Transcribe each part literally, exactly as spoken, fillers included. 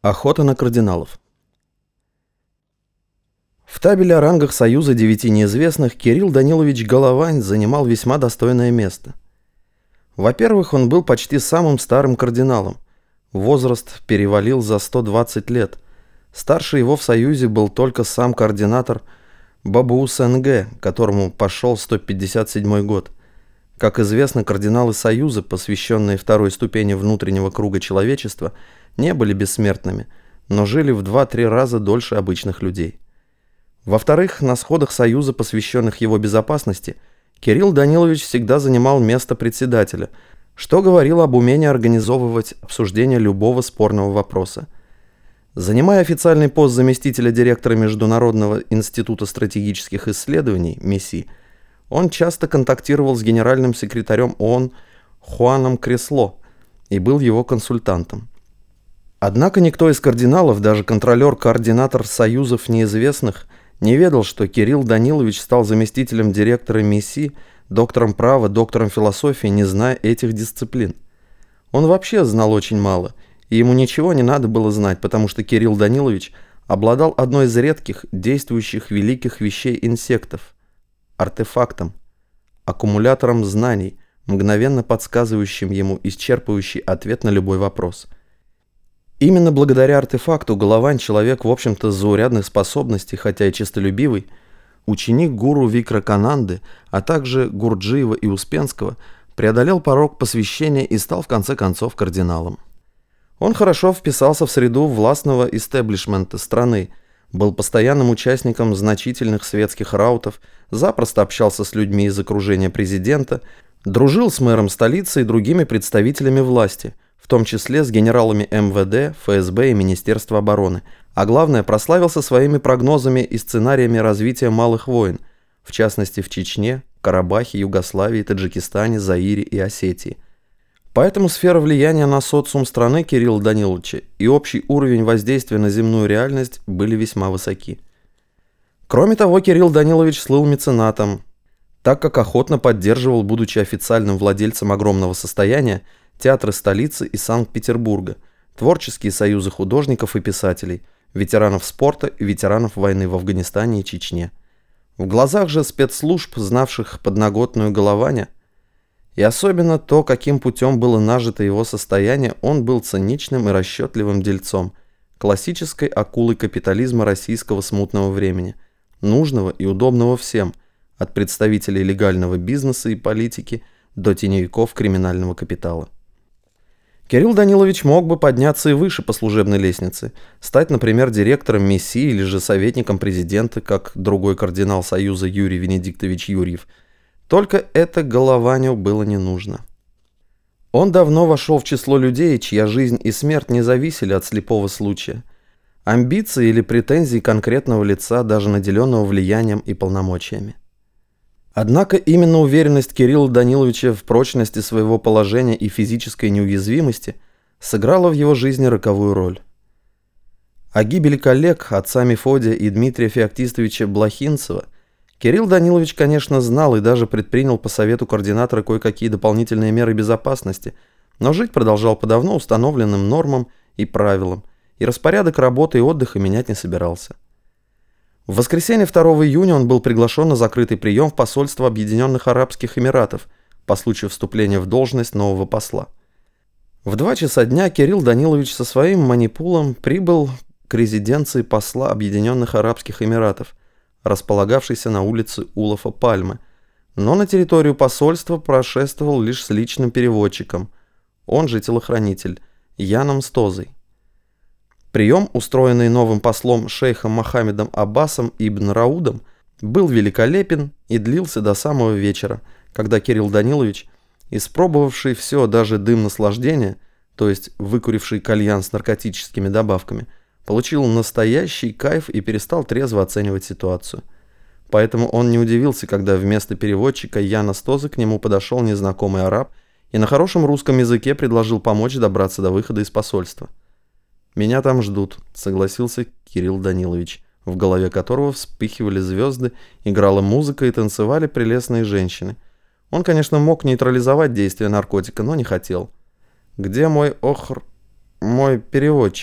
Охота на кардиналов. В табеле о рангах Союза девяти неизвестных Кирилл Данилович Головань занимал весьма достойное место. Во-первых, он был почти самым старым кардиналом. Возраст перевалил за сто двадцать лет. Старше его в Союзе был только сам координатор Бабуус-Н Г, которому пошел сто пятьдесят седьмой год. Как известно, кардиналы Союза, посвященные второй ступени внутреннего круга человечества, не были бессмертными, но жили в два-три раза дольше обычных людей. Во-вторых, на сходах Союза, посвященных его безопасности, Кирилл Данилович всегда занимал место председателя, что говорило об умении организовывать обсуждение любого спорного вопроса. Занимая официальный пост заместителя директора Международного института стратегических исследований МИСИ, он часто контактировал с генеральным секретарем ООН Хуаном Кресло и был его консультантом. Однако никто из кардиналов, даже контролер-координатор союзов неизвестных, не ведал, что Кирилл Данилович стал заместителем директора МИСИ, доктором права, доктором философии, не зная этих дисциплин. Он вообще знал очень мало, и ему ничего не надо было знать, потому что Кирилл Данилович обладал одной из редких действующих великих вещей инсектов – артефактом, аккумулятором знаний, мгновенно подсказывающим ему исчерпывающий ответ на любой вопрос. Именно благодаря артефакту Головань, человек, в общем-то, заурядных способностей, хотя и честолюбивый, ученик гуру Викракананды, а также Гурджиева и Успенского, преодолел порог посвящения и стал в конце концов кардиналом. Он хорошо вписался в среду властного истеблишмента страны, был постоянным участником значительных светских раутов, запросто общался с людьми из окружения президента, дружил с мэром столицы и другими представителями власти, в том числе с генералами Эм Вэ Дэ, Эф Эс Бэ и Министерства обороны, а главное, прославился своими прогнозами и сценариями развития малых войн, в частности в Чечне, Карабахе, Югославии, Таджикистане, Заире и Осетии. Поэтому сфера влияния на социум страны Кирилла Даниловича и общий уровень воздействия на земную реальность были весьма высоки. Кроме того, Кирилл Данилович слыл меценатом, так как охотно поддерживал, будучи официальным владельцем огромного состояния, театры столицы и Санкт-Петербурга, творческие союзы художников и писателей, ветеранов спорта и ветеранов войны в Афганистане и Чечне. В глазах же спецслужб, знавших подноготную Голованя, и особенно то, каким путем было нажито его состояние, он был циничным и расчетливым дельцом, классической акулой капитализма российского смутного времени, нужного и удобного всем, от представителей легального бизнеса и политики до теневиков криминального капитала. Кирилл Данилович мог бы подняться и выше по служебной лестнице, стать, например, директором МИСИ или же советником президента, как другой кардинал Союза Юрий Венедиктович Юрьев. Только это Голованю было не нужно. Он давно вошел в число людей, чья жизнь и смерть не зависели от слепого случая, амбиции или претензий конкретного лица, даже наделенного влиянием и полномочиями. Однако именно уверенность Кирилла Даниловича в прочности своего положения и физической неуязвимости сыграла в его жизни роковую роль. О гибели коллег, отца Мефодия и Дмитрия Феоктистовича Блохинцева, Кирилл Данилович, конечно, знал и даже предпринял по совету координатора кое-какие дополнительные меры безопасности, но жить продолжал по давно установленным нормам и правилам, и распорядок работы и отдыха менять не собирался. В воскресенье второго июня он был приглашен на закрытый прием в посольство Объединенных Арабских Эмиратов по случаю вступления в должность нового посла. В два часа дня Кирилл Данилович со своим манипулом прибыл к резиденции посла Объединенных Арабских Эмиратов, располагавшейся на улице Улафа Пальмы, но на территорию посольства прошествовал лишь с личным переводчиком, он же телохранитель, Яном Стозой. Прием, устроенный новым послом шейхом Мохаммедом Аббасом ибн Раудом, был великолепен и длился до самого вечера, когда Кирилл Данилович, испробовавший все, даже дым наслаждения, то есть выкуривший кальян с наркотическими добавками, получил настоящий кайф и перестал трезво оценивать ситуацию. Поэтому он не удивился, когда вместо переводчика Яна Стозы к нему подошел незнакомый араб и на хорошем русском языке предложил помочь добраться до выхода из посольства. «Меня там ждут», — согласился Кирилл Данилович, в голове которого вспыхивали звезды, играла музыка и танцевали прелестные женщины. Он, конечно, мог нейтрализовать действие наркотика, но не хотел. «Где мой охр... мой переводчик?»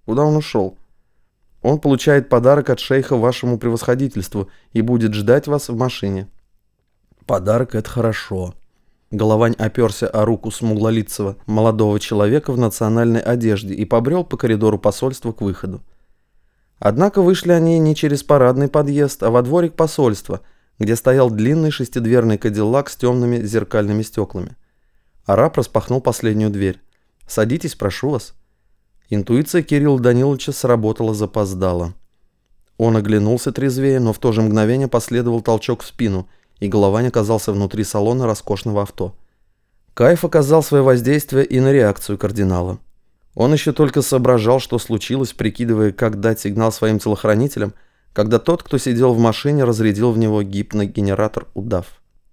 Куда он ушел? Он получает подарок от шейха вашему превосходительству и будет ждать вас в машине. Подарок — это хорошо. Головань оперся о руку смуглолицего молодого человека в национальной одежде и побрел по коридору посольства к выходу. Однако вышли они не через парадный подъезд, а во дворик посольства, где стоял длинный шестидверный кадиллак с темными зеркальными стеклами. Араб распахнул последнюю дверь. «Садитесь, прошу вас». Интуиция Кирилла Даниловича сработала запоздало. Он оглянулся трезвее, но в то же мгновение последовал толчок в спину, и Головань оказался внутри салона роскошного авто. Кайф оказал свое воздействие и на реакцию кардинала. Он еще только соображал, что случилось, прикидывая, как дать сигнал своим телохранителям, когда тот, кто сидел в машине, разрядил в него гипногенератор удав.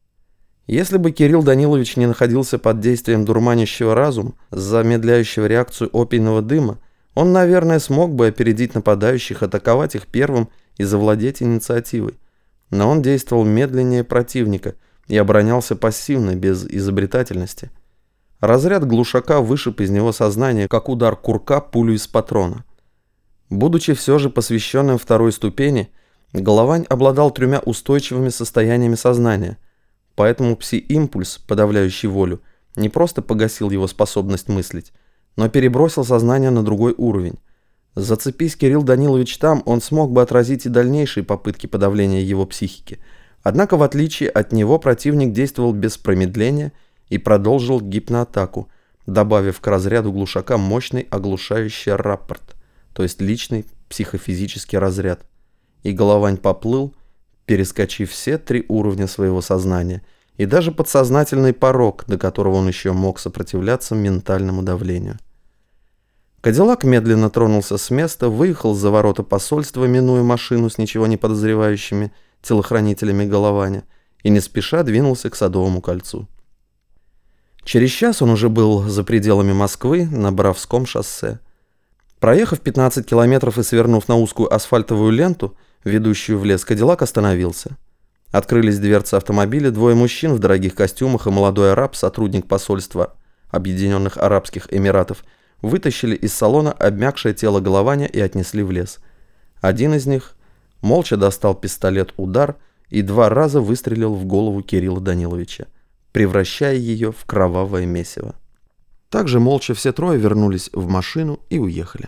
Если бы Кирилл Данилович не находился под действием дурманящего разума, замедляющего реакцию опийного дыма, он, наверное, смог бы опередить нападающих, атаковать их первым и завладеть инициативой. Но он действовал медленнее противника и оборонялся пассивно, без изобретательности. Разряд глушака вышиб из него сознание, как удар курка пулю из патрона. Будучи все же посвященным второй ступени, Головань обладал тремя устойчивыми состояниями сознания, поэтому пси-импульс, подавляющий волю, не просто погасил его способность мыслить, но перебросил сознание на другой уровень. Зацепись Кирилл Данилович там, он смог бы отразить и дальнейшие попытки подавления его психики. Однако, в отличие от него, противник действовал без промедления и продолжил гипноатаку, добавив к разряду глушака мощный оглушающий рапорт, то есть личный психофизический разряд. И Головань поплыл, перескочив все три уровня своего сознания, и даже подсознательный порог, до которого он еще мог сопротивляться ментальному давлению. Кадиллак медленно тронулся с места, выехал за ворота посольства, минуя машину с ничего не подозревающими телохранителями Голованя, и не спеша двинулся к Садовому кольцу. Через час он уже был за пределами Москвы на Боровском шоссе. Проехав пятнадцать километров и свернув на узкую асфальтовую ленту, ведущую в лес, Кадиллак остановился. Открылись дверцы автомобиля, двое мужчин в дорогих костюмах и молодой араб, сотрудник посольства Объединенных Арабских Эмиратов, вытащили из салона обмякшее тело Голованя и отнесли в лес. Один из них молча достал пистолет-удар и два раза выстрелил в голову Кирилла Даниловича, превращая ее в кровавое месиво. Также молча все трое вернулись в машину и уехали.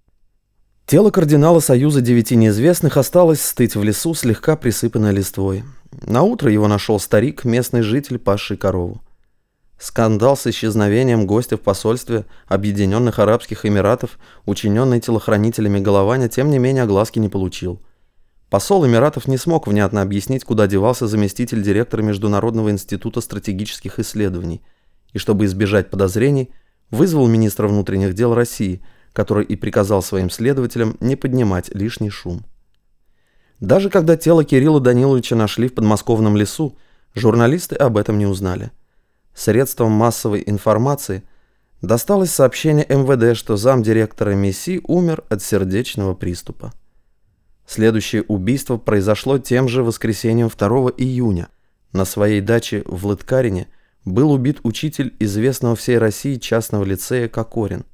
Тело кардинала Союза Девяти Неизвестных осталось стыть в лесу, слегка присыпанное листвой. Наутро его нашел старик, местный житель, пасший корову. Скандал с исчезновением гостя в посольстве Объединенных Арабских Эмиратов, учиненный телохранителями Голованя, тем не менее огласки не получил. Посол Эмиратов не смог внятно объяснить, куда девался заместитель директора Международного института стратегических исследований, и чтобы избежать подозрений, вызвал министра внутренних дел России, который и приказал своим следователям не поднимать лишний шум. Даже когда тело Кирилла Даниловича нашли в подмосковном лесу, журналисты об этом не узнали. Средством массовой информации досталось сообщение эм вэ дэ, что замдиректора МИСИ умер от сердечного приступа. Следующее убийство произошло тем же воскресеньем второго июня. На своей даче в Лыткарине был убит учитель известного всей России частного лицея Кокорин.